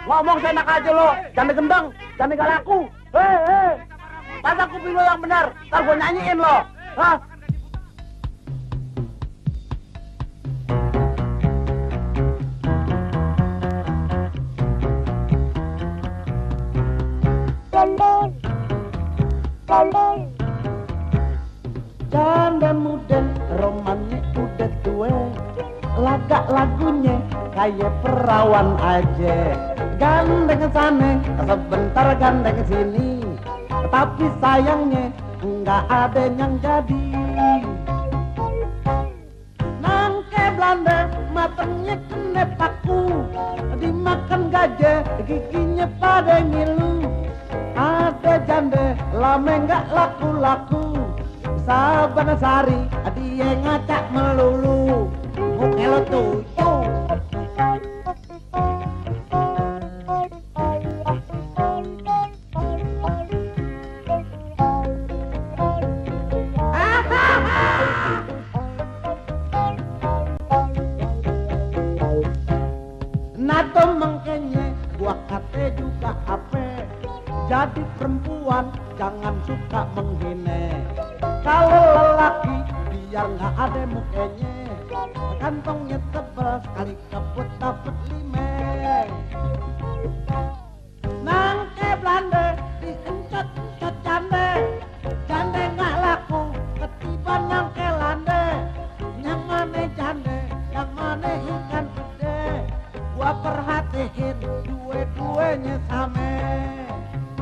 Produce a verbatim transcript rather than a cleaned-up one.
Ngomong senak aja lo, jangan gendeng, jangan gak laku. Hei, hei, pas aku pilih yang benar, ntar gue nyanyiin lo. Hah? Janda muda, romannya udah tua, lagak lagunya kayak perawan aja. Gandeng sana, sebentar gandeng sini, tapi sayangnya nggak ada yang jadi. Nangke Belanda, matangnya kena paku, dimakan gajah, giginya pada ngilu. Ada janda, lama nggak laku-laku, Sabana Sari, dia ngacak melulu. Muka lo tuyul. Nato mengkenye, gua kate juga ape. Jadi perempuan jangan suka menghina. Kalau lelaki biar nggak ada mukanya, kantongnya tebal sekali kebut dapet lima. Nangke Belanda diencot-encot janda, janda nggak laku ketiban nangke landa. Yang mana janda, yang mana ikan gede, gua perhatiin dua-duanya sama.